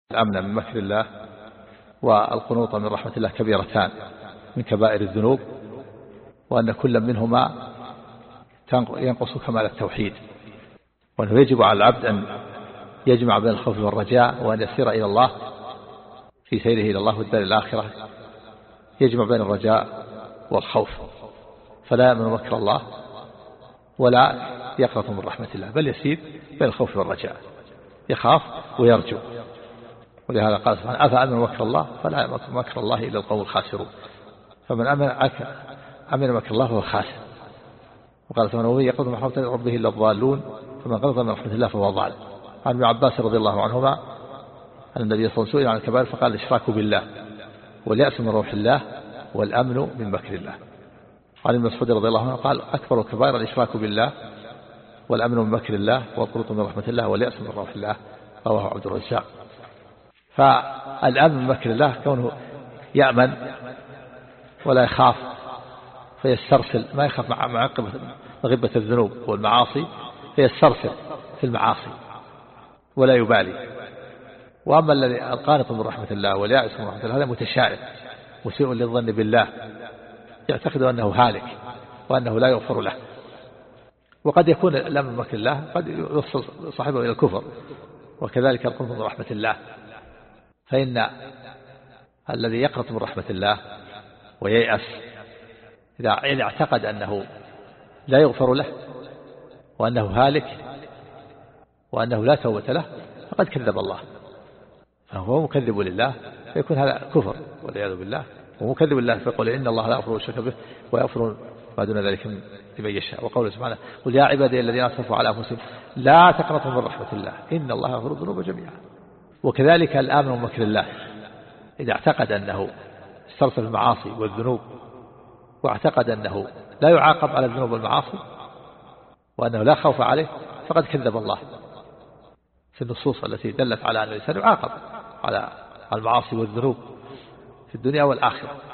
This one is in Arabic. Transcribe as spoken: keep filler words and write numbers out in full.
الأمن من مكر الله والقنوط من رحمة الله كبيرتان من كبائر الذنوب، وأن كل منهما ينقص كمال التوحيد، وأنه يجب على العبد أن يجمع بين الخوف والرجاء، وأن يسير إلى الله في سيره إلى الله والدار الآخرة يجمع بين الرجاء والخوف، فلا يأمن مكر الله ولا يقنط من رحمة الله، بل يسير بين الخوف والرجاء، يخاف ويرجو. ولهذا قال سبحانه: أفأمن مكر الله فلا يأمن مكر الله إلا القوم الخاسرون. فمن أمن أمن مكر الله فهو خاسر. وقال سبحانه: ومن يقنط من رحمة ربه إلا الضالون، فمن قنط من رحمة الله فهو ضال. عن ابن عباس رضي الله عنهما أن النبي صلى الله عليه وسلم سئل عن الكبائر فقال: الإشراك بالله واليأس من روح الله والأمن من مكر الله. عن ابن مسعود رضي الله عنه قال: أكبر الكبائر الإشراك بالله والأمن من مكر الله والقنوط من رحمة الله واليأس من روح الله. رواه عبد الرزاق. فالأمن من مكر الله كونه يأمن ولا يخاف فيسترسل، ما يخاف مع غبة الذنوب والمعاصي، فيسترسل في المعاصي ولا يبالي. وأما الذي القانط من رحمة الله واليائس من رحمة الله هذا متشائم مسيء للظن بالله، يعتقد أنه هالك وأنه لا يغفر له. وقد يكون الأمن من مكر الله قد يوصل صاحبه إلى الكفر، وكذلك القنوط من رحمة الله. فإن الذي يقنط من رحمة الله وييأس إذا اعتقد أنه لا يغفر له وأنه هالك وأنه لا توبة له فقد كذب الله، فهو مكذب لله، فيكون هذا كفر والعياذ بالله، ومكذب لله فيقول: إن الله لا يغفر الشرك به ويغفر ما دون ذلك لمن يشاء. وقوله سبحانه: قل يا عبادي الذين أسرفوا على أنفسهم لا تقنطوا من رحمة الله إن الله يغفر الذنوب جميعا. وكذلك الآمن من مكر الله إذا اعتقد أنه استرسل في المعاصي والذنوب واعتقد أنه لا يعاقب على الذنوب والمعاصي وأنه لا خوف عليه فقد كذب الله في النصوص التي دلت على أن الإنسان يعاقب على المعاصي والذنوب في الدنيا والآخرة.